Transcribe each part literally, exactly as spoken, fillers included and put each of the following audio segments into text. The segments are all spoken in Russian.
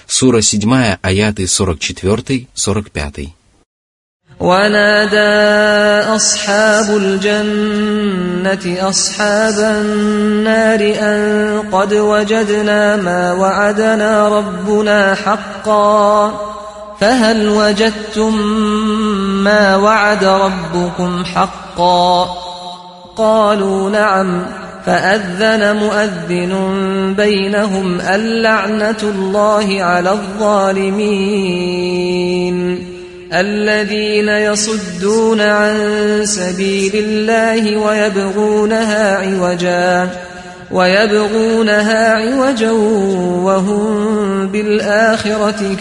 Сура седьмая, аяты сорок четыре сорок пять. ونادى أصحاب الجنة أصحاب النار أن قد وجدنا ما وعدنا ربنا حقا فهل وجدتم ما وعد ربكم حقا قالوا نعم فأذن مؤذن بينهم اللعنة الله على الظالمين الذين يصدون عن سبيل الله ويبغونها عوجا ويبغونها عوجا وهم بالآخرة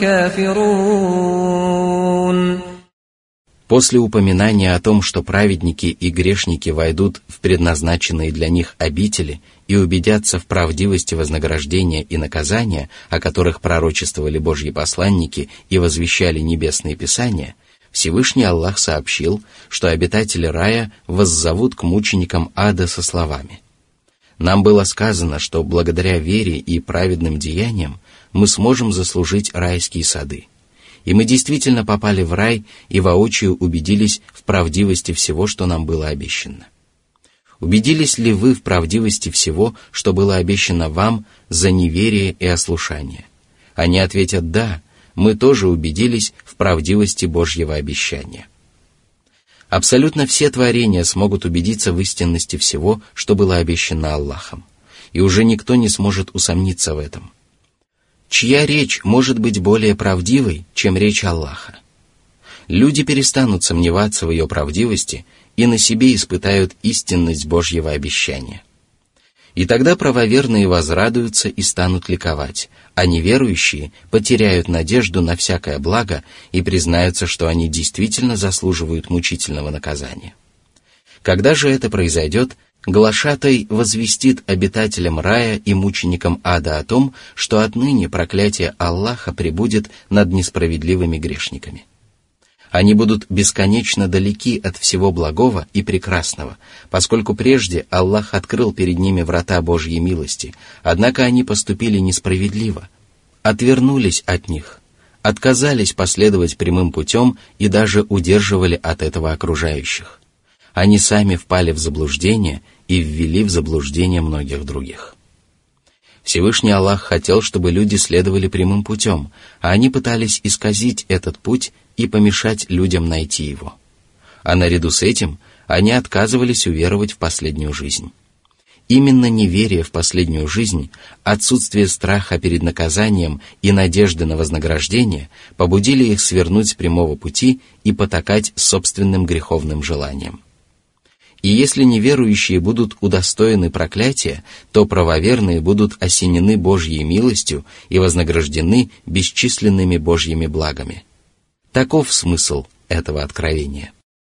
كافرون. После упоминания о том, что праведники и грешники войдут в предназначенные для них обители и убедятся в правдивости вознаграждения и наказания, о которых пророчествовали Божьи посланники и возвещали небесные писания, Всевышний Аллах сообщил, что обитатели рая воззовут к мученикам ада со словами: «Нам было сказано, что благодаря вере и праведным деяниям мы сможем заслужить райские сады. И мы действительно попали в рай и воочию убедились в правдивости всего, что нам было обещано. Убедились ли вы в правдивости всего, что было обещано вам за неверие и ослушание?» Они ответят: «Да, мы тоже убедились в правдивости Божьего обещания». Абсолютно все творения смогут убедиться в истинности всего, что было обещано Аллахом, и уже никто не сможет усомниться в этом. Чья речь может быть более правдивой, чем речь Аллаха? Люди перестанут сомневаться в ее правдивости и на себе испытают истинность Божьего обещания. И тогда правоверные возрадуются и станут ликовать, а неверующие потеряют надежду на всякое благо и признаются, что они действительно заслуживают мучительного наказания. Когда же это произойдет, глашатай возвестит обитателям рая и мученикам ада о том, что отныне проклятие Аллаха пребудет над несправедливыми грешниками. Они будут бесконечно далеки от всего благого и прекрасного, поскольку прежде Аллах открыл перед ними врата Божьей милости, однако они поступили несправедливо, отвернулись от них, отказались последовать прямым путем и даже удерживали от этого окружающих. Они сами впали в заблуждение и ввели в заблуждение многих других. Всевышний Аллах хотел, чтобы люди следовали прямым путем, а они пытались исказить этот путь и помешать людям найти его. А наряду с этим они отказывались уверовать в последнюю жизнь. Именно неверие в последнюю жизнь, отсутствие страха перед наказанием и надежды на вознаграждение побудили их свернуть с прямого пути и потакать собственным греховным желаниям. И если неверующие будут удостоены проклятия, то правоверные будут осенены Божьей милостью и вознаграждены бесчисленными Божьими благами. Таков смысл этого откровения.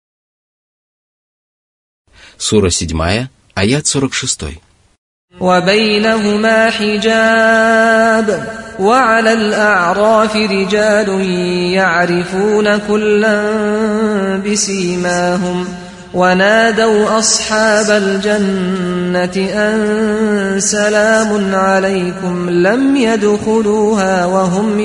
Сура седьмая, аят сорок шесть. وَبَيْنَهُمَا حِجَابٌ وَعَلَى الْأَعْرَافِ رِجَالٌ يَعْرِفُونَ كُلًّا بِسِيمَاهُمْ ونادوا أصحاب الجنة أن سلام عليكم لم يدخلوها وهم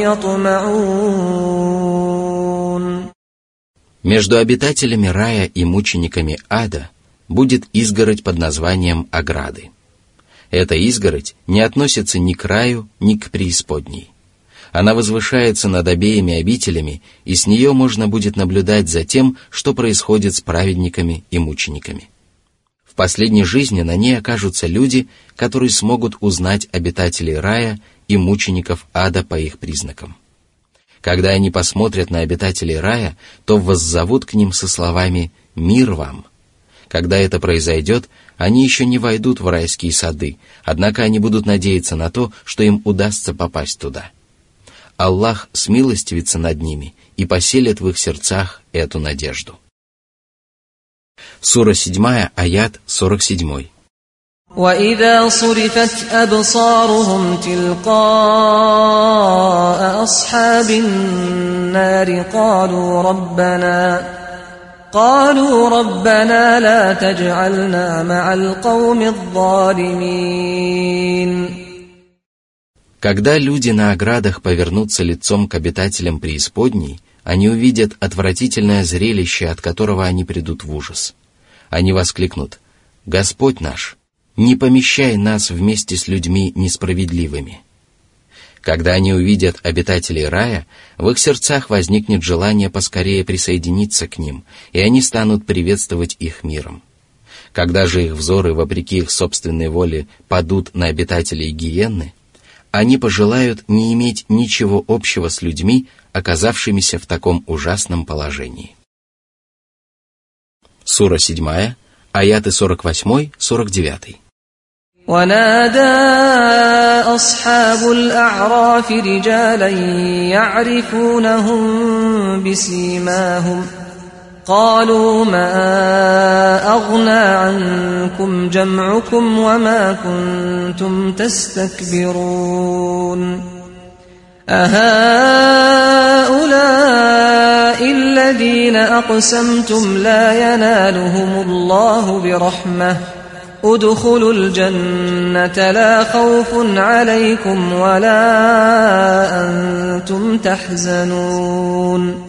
يطمعون. Между обитателями рая и мучениками ада будет изгородь под названием ограды. Эта изгородь не относится ни к раю, ни к преисподней. Она возвышается над обеими обителями, и с нее можно будет наблюдать за тем, что происходит с праведниками и мучениками. В последней жизни на ней окажутся люди, которые смогут узнать обитателей рая и мучеников ада по их признакам. Когда они посмотрят на обитателей рая, то воззовут к ним со словами «Мир вам!». Когда это произойдет, они еще не войдут в райские сады, однако они будут надеяться на то, что им удастся попасть туда. Аллах смилостивится над ними и поселит в их сердцах эту надежду. Сура седьмая, аят сорок семь. وَإِذَا صُرِفَتْ أَبْصَارُهُمْ تِلْقَاءَ أَصْحَابِ النَّارِ قَالُوا رَبَّنَا قالوا ربنا لا تجعلنا مع القوم الظالمين. Когда люди на оградах повернутся лицом к обитателям преисподней, они увидят отвратительное зрелище, от которого они придут в ужас. Они воскликнут: «Господь наш, не помещай нас вместе с людьми несправедливыми». Когда они увидят обитателей рая, в их сердцах возникнет желание поскорее присоединиться к ним, и они станут приветствовать их миром. Когда же их взоры, вопреки их собственной воле, падут на обитателей гиенны, они пожелают не иметь ничего общего с людьми, оказавшимися в таком ужасном положении. Сура седьмая, аяты сорок восемь — сорок девять. ونادى أصحاب الأعراف رجالا يعرفونهم بسيماهم قالوا ما أغنى عنكم جمعكم وما كنتم تستكبرون أهؤلاء الذين أقسمتم لا ينالهم الله برحمة ادخلوا الجنة لا خوف عليكم ولا أنتم تحزنون.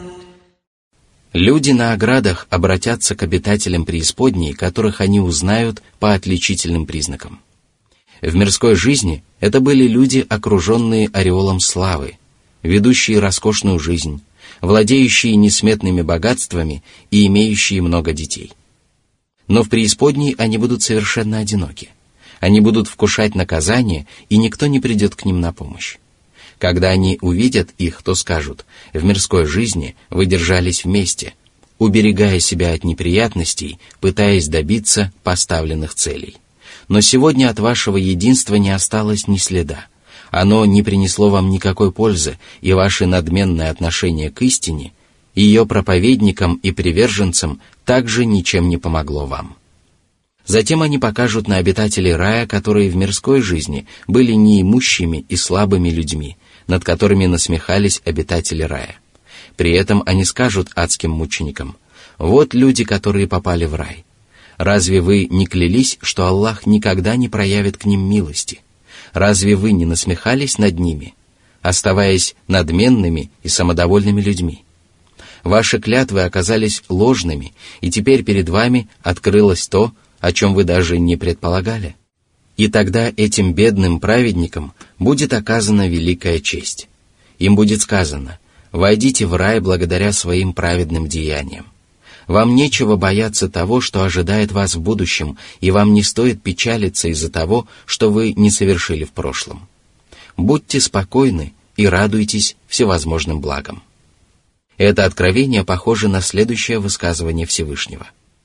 Люди на оградах обратятся к обитателям преисподней, которых они узнают по отличительным признакам. В мирской жизни это были люди, окруженные ореолом славы, ведущие роскошную жизнь, владеющие несметными богатствами и имеющие много детей. Но в преисподней они будут совершенно одиноки. Они будут вкушать наказание, и никто не придет к ним на помощь. Когда они увидят их, то скажут: в мирской жизни вы держались вместе, уберегая себя от неприятностей, пытаясь добиться поставленных целей. Но сегодня от вашего единства не осталось ни следа. Оно не принесло вам никакой пользы, и ваше надменное отношение к истине, ее проповедникам и приверженцам, также ничем не помогло вам. Затем они покажут на обитателей рая, которые в мирской жизни были неимущими и слабыми людьми, над которыми насмехались обитатели рая. При этом они скажут адским мученикам: «Вот люди, которые попали в рай. Разве вы не клялись, что Аллах никогда не проявит к ним милости? Разве вы не насмехались над ними, оставаясь надменными и самодовольными людьми? Ваши клятвы оказались ложными, и теперь перед вами открылось то, о чем вы даже не предполагали. И тогда этим бедным праведникам будет оказана великая честь. Им будет сказано: войдите в рай благодаря своим праведным деяниям. Вам нечего бояться того, что ожидает вас в будущем, и вам не стоит печалиться из-за того, что вы не совершили в прошлом. Будьте спокойны и радуйтесь всевозможным благам». Это откровение похоже на следующее высказывание Всевышнего.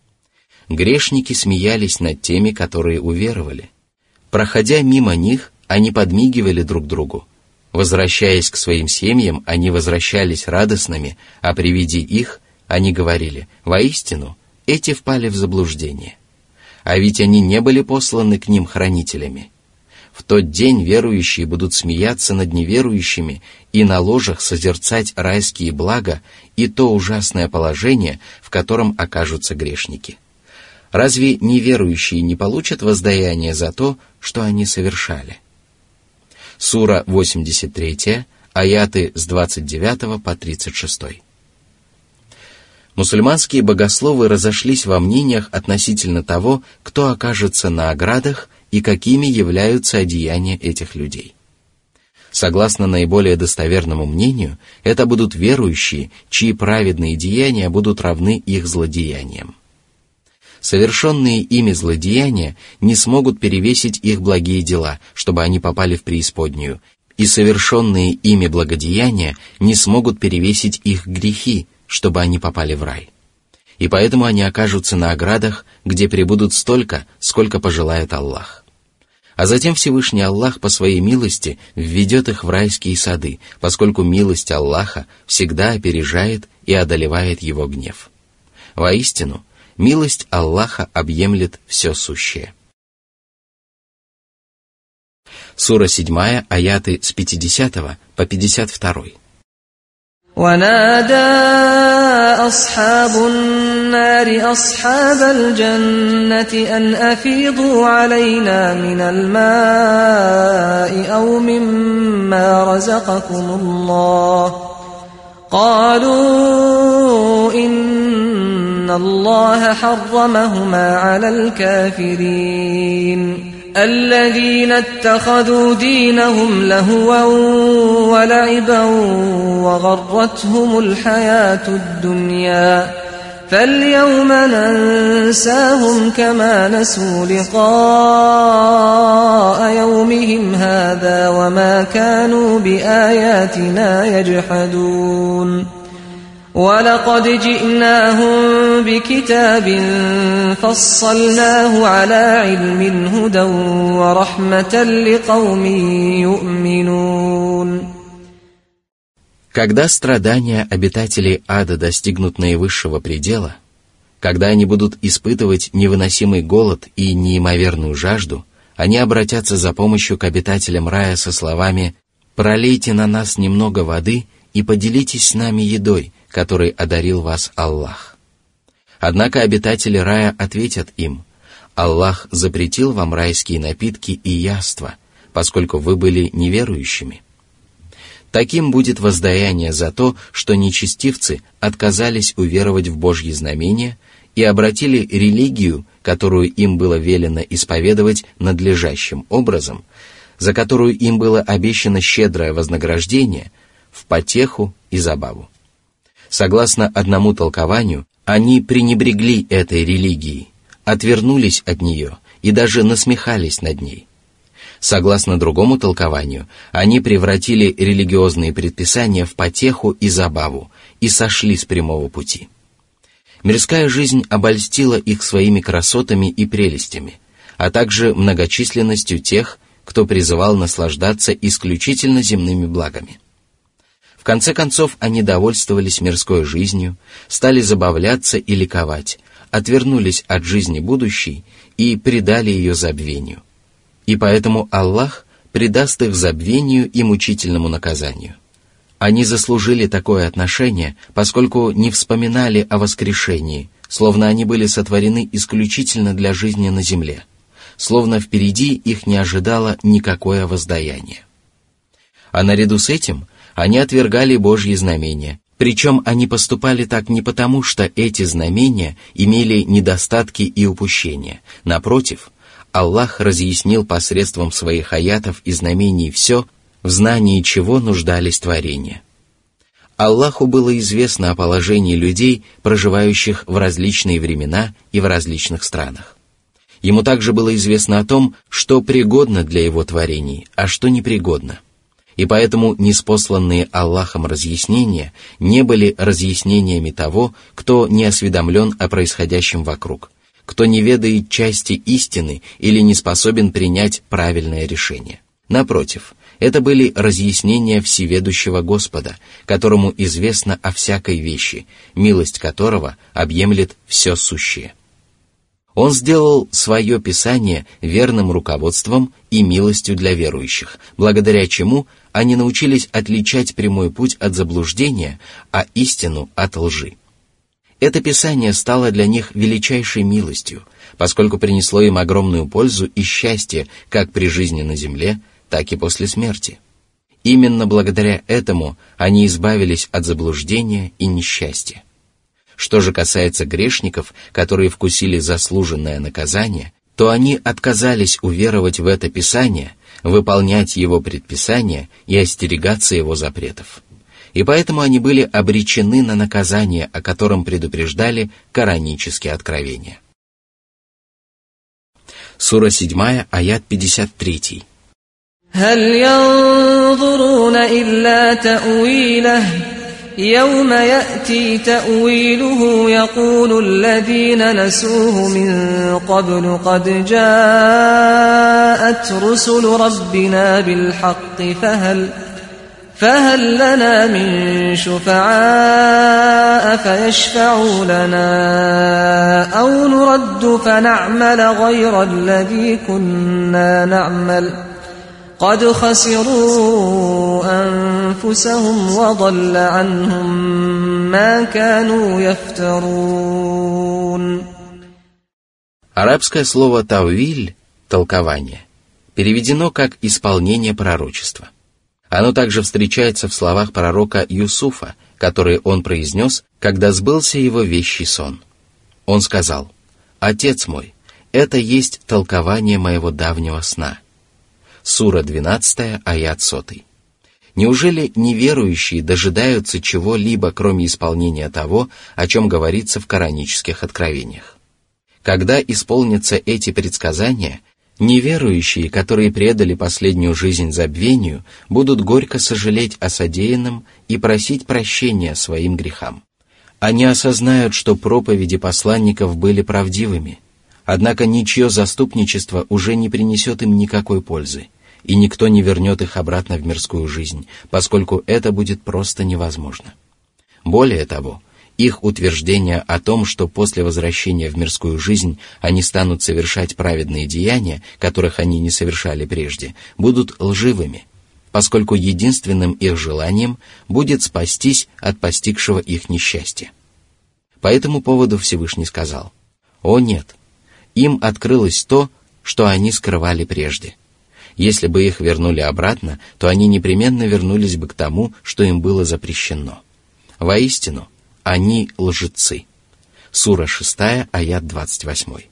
Грешники смеялись над теми, которые уверовали. Проходя мимо них, они подмигивали друг другу. Возвращаясь к своим семьям, они возвращались радостными, а при виде их они говорили: «Воистину, эти впали в заблуждение». А ведь они не были посланы к ним хранителями. В тот день верующие будут смеяться над неверующими и на ложах созерцать райские блага и то ужасное положение, в котором окажутся грешники. Разве неверующие не получат воздаяние за то, что они совершали? Сура восемьдесят три, аяты с двадцать девятого по тридцать шесть. Мусульманские богословы разошлись во мнениях относительно того, кто окажется на оградах и какими являются одеяния этих людей. Согласно наиболее достоверному мнению, это будут верующие, чьи праведные деяния будут равны их злодеяниям. Совершенные ими злодеяния не смогут перевесить их благие дела, чтобы они попали в преисподнюю, и совершенные ими благодеяния не смогут перевесить их грехи, чтобы они попали в рай. И поэтому они окажутся на оградах, где пребудут столько, сколько пожелает Аллах. А затем Всевышний Аллах по своей милости введет их в райские сады, поскольку милость Аллаха всегда опережает и одолевает его гнев. Воистину, милость Аллаха объемлет все сущее. Сура седьмая, аяты с пятидесятого по пятьдесят два. ونادى أصحاب النار أصحاب الجنة أن أفيضوا علينا من الماء أو مما رزقكم الله قالوا إن الله حرمهما على الكافرين الذين اتخذوا دينهم لهوا ولعبا وغرتهم الحياة الدنيا فاليوم ننساهم كما نسوا لقاء يومهم هذا وما كانوا بآياتنا يجحدون ولقد جئناهم بكتاب فصلناه على علم هدى ورحمة لقوم يؤمنون. Когда страдания обитателей ада достигнут наивысшего предела, когда они будут испытывать невыносимый голод и неимоверную жажду, они обратятся за помощью к обитателям рая со словами «Пролейте на нас немного воды и поделитесь с нами едой, которой одарил вас Аллах». Однако обитатели рая ответят им: «Аллах запретил вам райские напитки и яства, поскольку вы были неверующими». Таким будет воздаяние за то, что нечестивцы отказались уверовать в Божьи знамения и обратили религию, которую им было велено исповедовать надлежащим образом, за которую им было обещано щедрое вознаграждение, в потеху и забаву. Согласно одному толкованию, они пренебрегли этой религией, отвернулись от нее и даже насмехались над ней. Согласно другому толкованию, они превратили религиозные предписания в потеху и забаву и сошли с прямого пути. Мирская жизнь обольстила их своими красотами и прелестями, а также многочисленностью тех, кто призывал наслаждаться исключительно земными благами. В конце концов, они довольствовались мирской жизнью, стали забавляться и ликовать, отвернулись от жизни будущей и предали ее забвению. И поэтому Аллах предаст их забвению и мучительному наказанию. Они заслужили такое отношение, поскольку не вспоминали о воскрешении, словно они были сотворены исключительно для жизни на земле, словно впереди их не ожидало никакое воздаяние. А наряду с этим они отвергали Божьи знамения, причем они поступали так не потому, что эти знамения имели недостатки и упущения. Напротив, Аллах разъяснил посредством своих аятов и знамений все, в знании чего нуждались творения. Аллаху было известно о положении людей, проживающих в различные времена и в различных странах. Ему также было известно о том, что пригодно для его творений, а что непригодно. И поэтому ниспосланные Аллахом разъяснения не были разъяснениями того, кто не осведомлен о происходящем вокруг, кто не ведает части истины или не способен принять правильное решение. Напротив, это были разъяснения всеведущего Господа, которому известно о всякой вещи, милость которого объемлет все сущее. Он сделал свое Писание верным руководством и милостью для верующих, благодаря чему они научились отличать прямой путь от заблуждения, а истину от лжи. Это Писание стало для них величайшей милостью, поскольку принесло им огромную пользу и счастье как при жизни на земле, так и после смерти. Именно благодаря этому они избавились от заблуждения и несчастья. Что же касается грешников, которые вкусили заслуженное наказание, то они отказались уверовать в это Писание, выполнять его предписания и остерегаться его запретов. И поэтому они были обречены на наказание, о котором предупреждали коранические откровения. Сура седьмая, аят пятьдесят три. هل ينظرون إلا تأويله يوم يأتي تأويله يقول الذين نسوه من قبل قد جاءت رسل ربنا بالحق فهل فهل لنا من شفعاء فيشفعوا لنا أو نرد فنعمل غير الذي كنا نعمل قد خسروا أنفسهم وضل عنهم ما كانوا يفترون. Арабское слово «тауиль» — толкование переведено как «исполнение пророчества». Оно также встречается в словах пророка Юсуфа, которые он произнес, когда сбылся его вещий сон. Он сказал: «Отец мой, это есть толкование моего давнего сна». Сура двенадцатая, аят сотый. Неужели неверующие дожидаются чего-либо, кроме исполнения того, о чем говорится в коранических откровениях? Когда исполнятся эти предсказания, неверующие, которые предали последнюю жизнь забвению, будут горько сожалеть о содеянном и просить прощения своим грехам. Они осознают, что проповеди посланников были правдивыми, однако ничье заступничество уже не принесет им никакой пользы, и никто не вернет их обратно в мирскую жизнь, поскольку это будет просто невозможно. Более того, их утверждение о том, что после возвращения в мирскую жизнь они станут совершать праведные деяния, которых они не совершали прежде, будут лживыми, поскольку единственным их желанием будет спастись от постигшего их несчастья. По этому поводу Всевышний сказал: «О нет, им открылось то, что они скрывали прежде. Если бы их вернули обратно, то они непременно вернулись бы к тому, что им было запрещено. Воистину, они лжецы». Сура шестая, аят двадцать восьмой.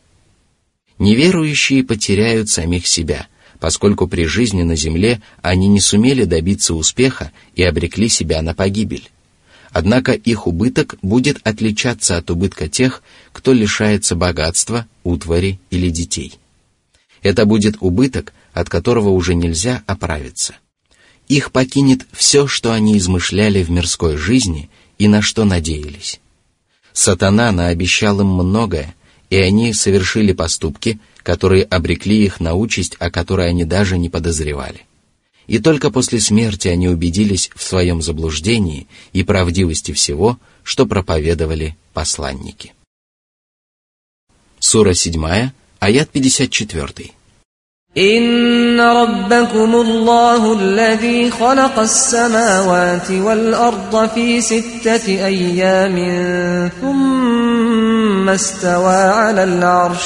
Неверующие потеряют самих себя, поскольку при жизни на земле они не сумели добиться успеха и обрекли себя на погибель. Однако их убыток будет отличаться от убытка тех, кто лишается богатства, утвари или детей. Это будет убыток, от которого уже нельзя оправиться. Их покинет все, что они измышляли в мирской жизни и на что надеялись. Сатана наобещал им многое, и они совершили поступки, которые обрекли их на участь, о которой они даже не подозревали. И только после смерти они убедились в своем заблуждении и правдивости всего, что проповедовали посланники. Сура седьмая, аят пятьдесят четыре. إن ربكم الله الذي خلق السماوات والأرض في ستة أيام ثم استوى على العرش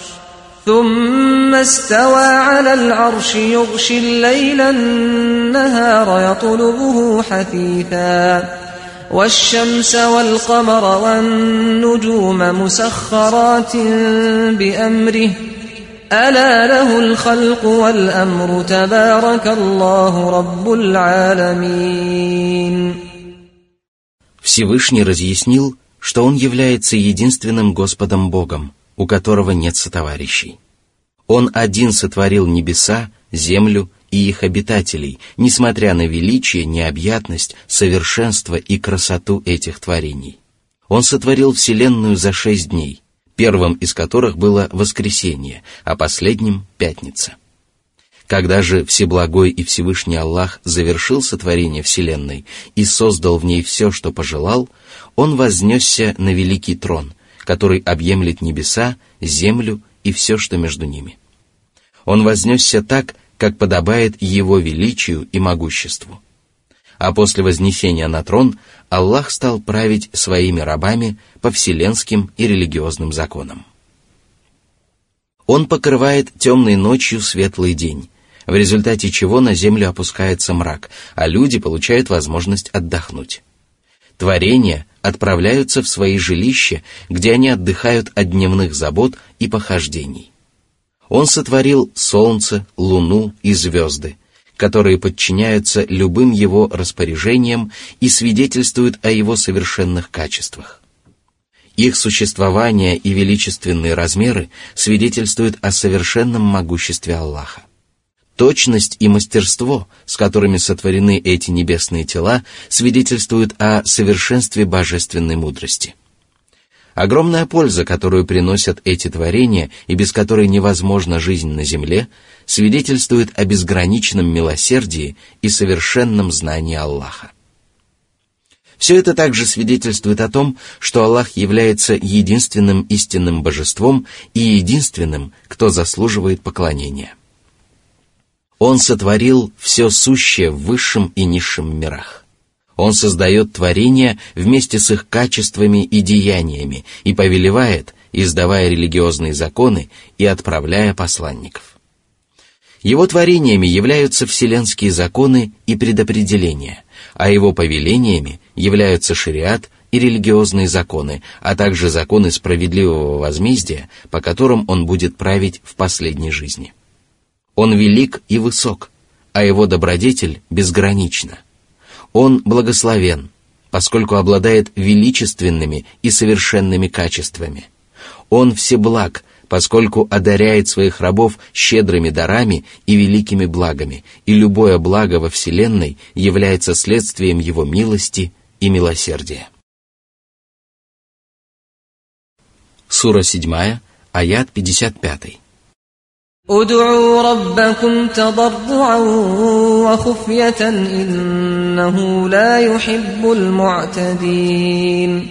ثم استوى على العرش يغشي الليل النهار يطلبه حثيثا والشمس والقمر والنجوم مسخرات بأمره ألا له الخلق والأمر تبارك الله رب العالمين. Всевышний разъяснил, что Он является единственным Господом Богом, у которого нет сотоварищей. Он один сотворил небеса, землю и их обитателей, несмотря на величие, необъятность, совершенство и красоту этих творений. Он сотворил вселенную за шесть дней, первым из которых было воскресенье, а последним — пятница. Когда же Всеблагой и Всевышний Аллах завершил сотворение вселенной и создал в ней все, что пожелал, Он вознесся на великий трон, который объемлет небеса, землю и все, что между ними. Он вознесся так, как подобает Его величию и могуществу. А после вознесения на трон Аллах стал править своими рабами по вселенским и религиозным законам. Он покрывает темной ночью светлый день, в результате чего на землю опускается мрак, а люди получают возможность отдохнуть. Творения отправляются в свои жилища, где они отдыхают от дневных забот и похождений. Он сотворил солнце, луну и звезды, которые подчиняются любым его распоряжениям и свидетельствуют о его совершенных качествах. Их существование и величественные размеры свидетельствуют о совершенном могуществе Аллаха. Точность и мастерство, с которыми сотворены эти небесные тела, свидетельствуют о совершенстве божественной мудрости. Огромная польза, которую приносят эти творения и без которой невозможна жизнь на земле, свидетельствует о безграничном милосердии и совершенном знании Аллаха. Все это также свидетельствует о том, что Аллах является единственным истинным божеством и единственным, кто заслуживает поклонения. Он сотворил все сущее в высшем и низшем мирах. Он создает творения вместе с их качествами и деяниями и повелевает, издавая религиозные законы и отправляя посланников. Его творениями являются вселенские законы и предопределения, а его повелениями являются шариат и религиозные законы, а также законы справедливого возмездия, по которым он будет править в последней жизни. Он велик и высок, а его добродетель безгранична. Он благословен, поскольку обладает величественными и совершенными качествами. Он всеблаг, поскольку одаряет своих рабов щедрыми дарами и великими благами, и любое благо во Вселенной является следствием его милости и милосердия. Сура седьмая, аят пятьдесят пять. «Уд'у раббакум тадарру'ан ва хуфьятан, иннаху ла юхиббуль му'тадин».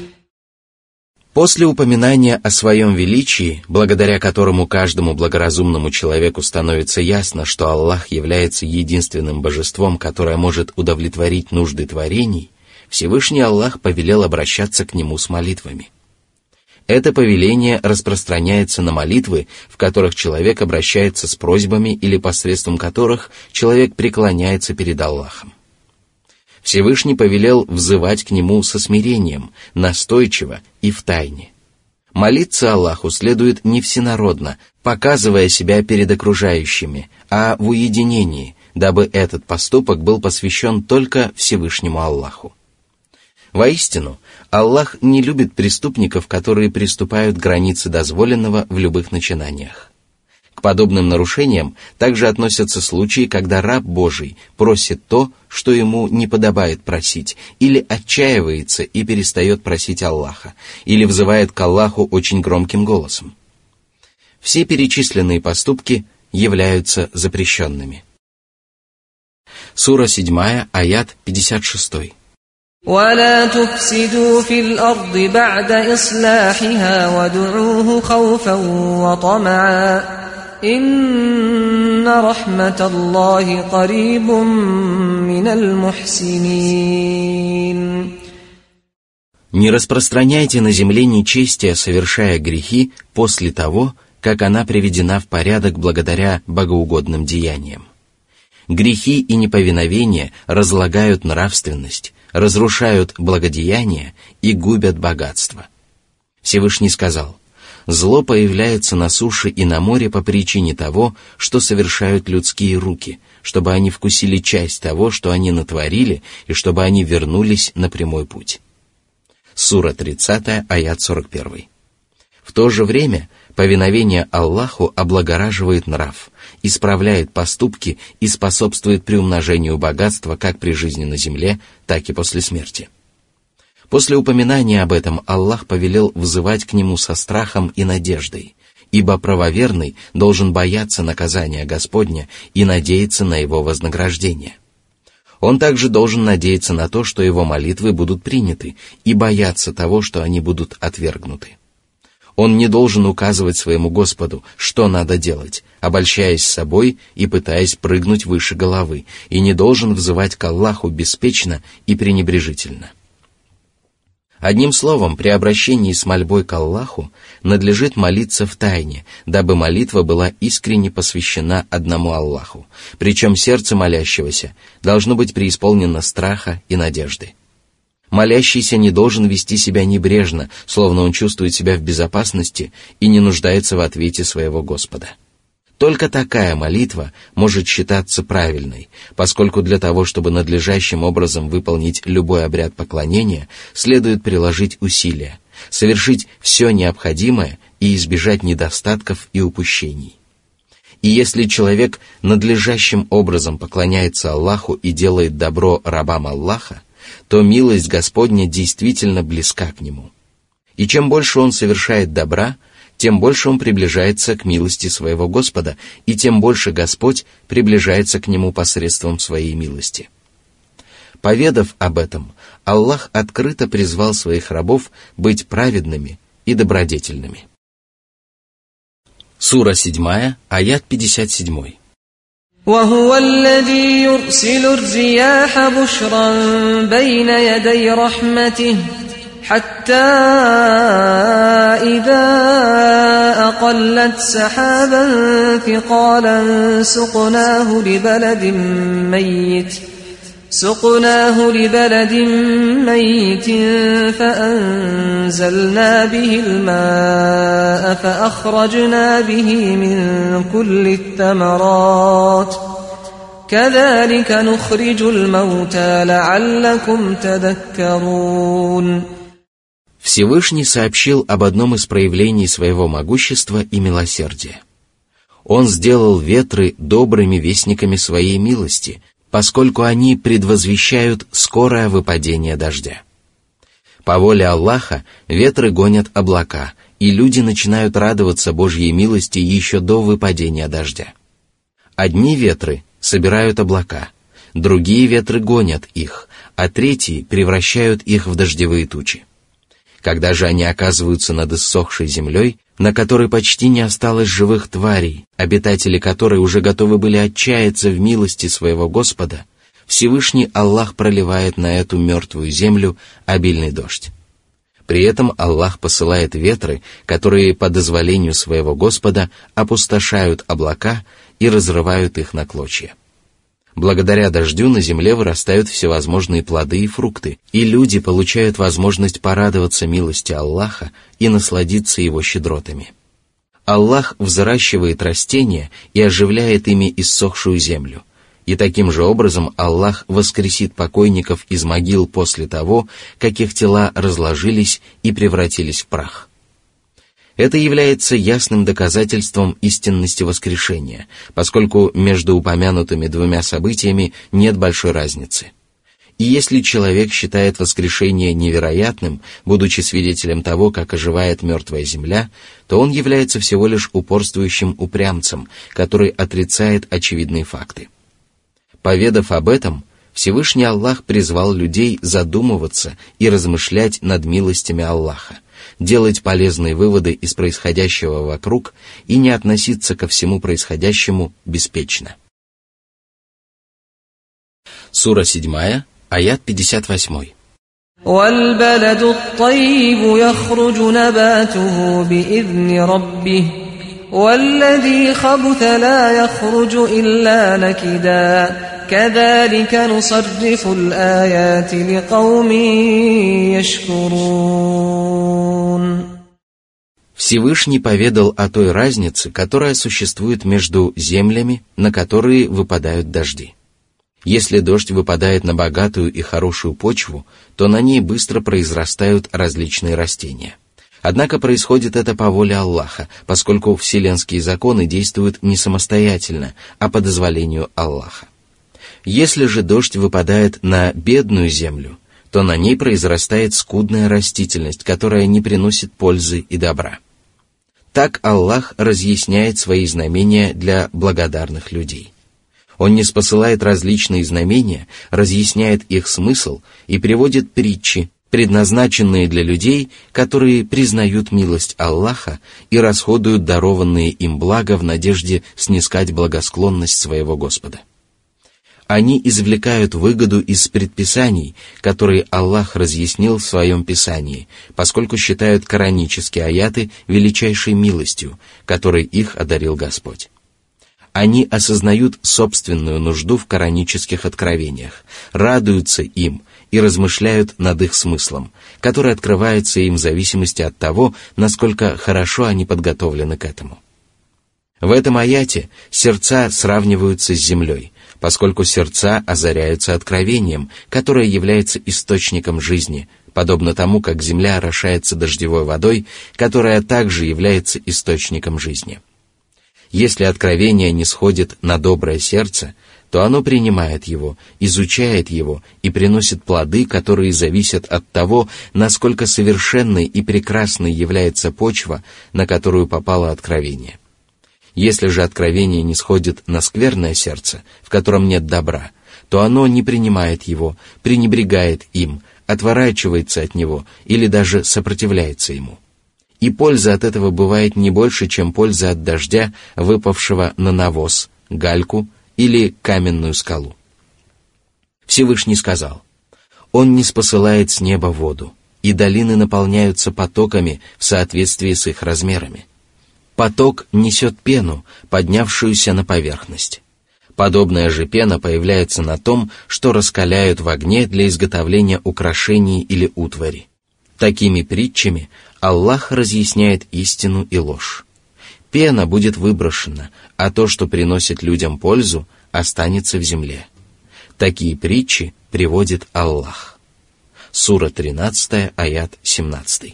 После упоминания о своем величии, благодаря которому каждому благоразумному человеку становится ясно, что Аллах является единственным божеством, которое может удовлетворить нужды творений, Всевышний Аллах повелел обращаться к Нему с молитвами. Это повеление распространяется на молитвы, в которых человек обращается с просьбами или посредством которых человек преклоняется перед Аллахом. Всевышний повелел взывать к Нему со смирением, настойчиво и втайне. Молиться Аллаху следует не всенародно, показывая себя перед окружающими, а в уединении, дабы этот поступок был посвящен только Всевышнему Аллаху. Воистину, Аллах не любит преступников, которые приступают к границе дозволенного в любых начинаниях. К подобным нарушениям также относятся случаи, когда раб Божий просит то, что ему не подобает просить, или отчаивается и перестает просить Аллаха, или взывает к Аллаху очень громким голосом. Все перечисленные поступки являются запрещенными. Сура седьмая, аят пятьдесят шесть. ولا تفسدوا في الأرض بعد إصلاحها وادعوه خوفا وطمعا إن رحمة الله قريب من المحسنين. Не распространяйте на земле нечестие, совершая грехи после того, как она приведена в порядок благодаря богоугодным деяниям. Грехи и неповиновение разлагают нравственность, разрушают благодеяния и губят богатство. Всевышний сказал: «Зло появляется на суше и на море по причине того, что совершают людские руки, чтобы они вкусили часть того, что они натворили, и чтобы они вернулись на прямой путь». Сура тридцатая, аят сорок один. В то же время повиновение Аллаху облагораживает нрав, исправляет поступки и способствует приумножению богатства как при жизни на земле, так и после смерти. После упоминания об этом Аллах повелел взывать к Нему со страхом и надеждой, ибо правоверный должен бояться наказания Господня и надеяться на Его вознаграждение. Он также должен надеяться на то, что его молитвы будут приняты, и бояться того, что они будут отвергнуты. Он не должен указывать своему Господу, что надо делать, обольщаясь собой и пытаясь прыгнуть выше головы, и не должен взывать к Аллаху беспечно и пренебрежительно. Одним словом, при обращении с мольбой к Аллаху надлежит молиться в тайне, дабы молитва была искренне посвящена одному Аллаху, причем сердце молящегося должно быть преисполнено страха и надежды. Молящийся не должен вести себя небрежно, словно он чувствует себя в безопасности и не нуждается в ответе своего Господа. Только такая молитва может считаться правильной, поскольку для того, чтобы надлежащим образом выполнить любой обряд поклонения, следует приложить усилия, совершить все необходимое и избежать недостатков и упущений. И если человек надлежащим образом поклоняется Аллаху и делает добро рабам Аллаха, то милость Господня действительно близка к нему. И чем больше он совершает добра, тем больше он приближается к милости своего Господа, и тем больше Господь приближается к нему посредством своей милости. Поведав об этом, Аллах открыто призвал своих рабов быть праведными и добродетельными. Сура седьмая, аят пятьдесят семь. وهو الذي يرسل الرياح بشرا بين يدي رحمته حتى إذا أقلت سحابا ثقالا سقناه لبلد ميت سقناه لبلد ميت فأنزلنا به الماء فأخرجنا به من كل الثمرات كذلك نخرج الموتى لعلكم تذكرون. Всевышний сообщил об одном из проявлений своего могущества и милосердия. Он сделал ветры добрыми вестниками своей милости, поскольку они предвозвещают скорое выпадение дождя. По воле Аллаха ветры гонят облака, и люди начинают радоваться Божьей милости еще до выпадения дождя. Одни ветры собирают облака, другие ветры гонят их, а третьи превращают их в дождевые тучи. Когда же они оказываются над иссохшей землей, на которой почти не осталось живых тварей, обитатели которой уже готовы были отчаяться в милости своего Господа, Всевышний Аллах проливает на эту мертвую землю обильный дождь. При этом Аллах посылает ветры, которые по дозволению своего Господа опустошают облака и разрывают их на клочья. Благодаря дождю на земле вырастают всевозможные плоды и фрукты, и люди получают возможность порадоваться милости Аллаха и насладиться его щедротами. Аллах взращивает растения и оживляет ими иссохшую землю, и таким же образом Аллах воскресит покойников из могил после того, как их тела разложились и превратились в прах. Это является ясным доказательством истинности воскрешения, поскольку между упомянутыми двумя событиями нет большой разницы. И если человек считает воскрешение невероятным, будучи свидетелем того, как оживает мертвая земля, то он является всего лишь упорствующим упрямцем, который отрицает очевидные факты. Поведав об этом, Всевышний Аллах призвал людей задумываться и размышлять над милостями Аллаха, делать полезные выводы из происходящего вокруг и не относиться ко всему происходящему беспечно. Сура седьмая, аят пятьдесят восемь. وَالْبَلَدُ الطَّيِّبُ يَخْرُجُ نَبَاتُهُ بِإِذْنِ رَبِّهِ وَالَّذِي خَبُثَ لَا يَخْرُجُ إِلَّا نَكِدًا كَذَلِكَ نُصَرِّفُ الْآيَاتِ لِقَوْمٍ يَشْكُرُونَ. Всевышний поведал о той разнице, которая существует между землями, на которые выпадают дожди. Если дождь выпадает на богатую и хорошую почву, то на ней быстро произрастают различные растения. Однако происходит это по воле Аллаха, поскольку вселенские законы действуют не самостоятельно, а по дозволению Аллаха. Если же дождь выпадает на бедную землю, то на ней произрастает скудная растительность, которая не приносит пользы и добра. Так Аллах разъясняет свои знамения для благодарных людей. Он ниспосылает различные знамения, разъясняет их смысл и приводит притчи, предназначенные для людей, которые признают милость Аллаха и расходуют дарованные им блага в надежде снискать благосклонность своего Господа. Они извлекают выгоду из предписаний, которые Аллах разъяснил в своем Писании, поскольку считают коранические аяты величайшей милостью, которой их одарил Господь. Они осознают собственную нужду в коранических откровениях, радуются им и размышляют над их смыслом, который открывается им в зависимости от того, насколько хорошо они подготовлены к этому. В этом аяте сердца сравниваются с землей, поскольку сердца озаряются откровением, которое является источником жизни, подобно тому, как земля орошается дождевой водой, которая также является источником жизни. Если откровение не сходит на доброе сердце, то оно принимает его, изучает его и приносит плоды, которые зависят от того, насколько совершенной и прекрасной является почва, на которую попало откровение. Если же откровение не сходит на скверное сердце, в котором нет добра, то оно не принимает его, пренебрегает им, отворачивается от него или даже сопротивляется ему. И польза от этого бывает не больше, чем польза от дождя, выпавшего на навоз, гальку или каменную скалу. Всевышний сказал: «Он ниспосылает с неба воду, и долины наполняются потоками в соответствии с их размерами. Поток несет пену, поднявшуюся на поверхность. Подобная же пена появляется на том, что раскаляют в огне для изготовления украшений или утвари. Такими притчами Аллах разъясняет истину и ложь. Пена будет выброшена, а то, что приносит людям пользу, останется в земле. Такие притчи приводит Аллах». Сура тринадцатая, аят семнадцатый.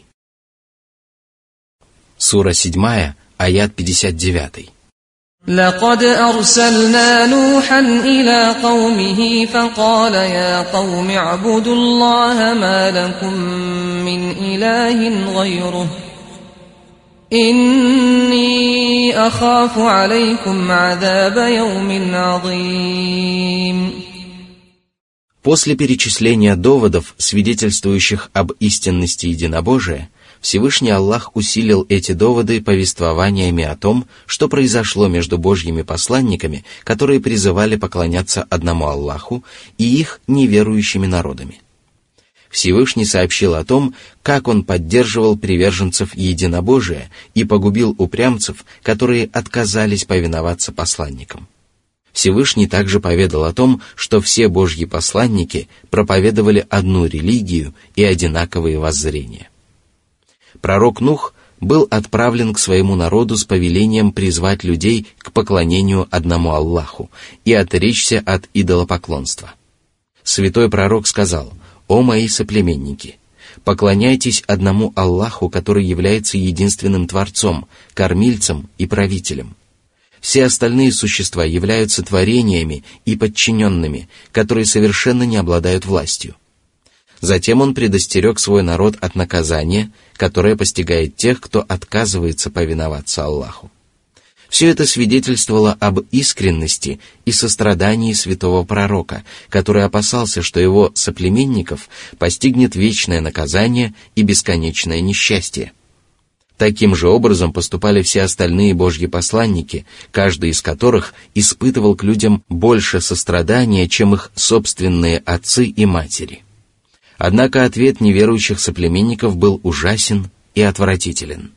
Сура седьмая, аят пятьдесят девятый. لقد أرسلنا نوحا إلى قومه فقال يا قوم اعبدوا الله ما لكم من إله غيره إني أخاف عليكم عذاب يوم عظيم. После перечисления доводов, свидетельствующих об истинности единобожия, Всевышний Аллах усилил эти доводы повествованиями о том, что произошло между Божьими посланниками, которые призывали поклоняться одному Аллаху, и их неверующими народами. Всевышний сообщил о том, как Он поддерживал приверженцев единобожия и погубил упрямцев, которые отказались повиноваться посланникам. Всевышний также поведал о том, что все Божьи посланники проповедовали одну религию и одинаковые воззрения. Пророк Нух был отправлен к своему народу с повелением призвать людей к поклонению одному Аллаху и отречься от идолопоклонства. Святой пророк сказал: «О мои соплеменники, поклоняйтесь одному Аллаху, который является единственным Творцом, кормильцем и правителем. Все остальные существа являются творениями и подчиненными, которые совершенно не обладают властью». Затем он предостерег свой народ от наказания, которое постигает тех, кто отказывается повиноваться Аллаху. Все это свидетельствовало об искренности и сострадании святого пророка, который опасался, что его соплеменников постигнет вечное наказание и бесконечное несчастье. Таким же образом поступали все остальные Божьи посланники, каждый из которых испытывал к людям больше сострадания, чем их собственные отцы и матери. Однако ответ неверующих соплеменников был ужасен и отвратителен.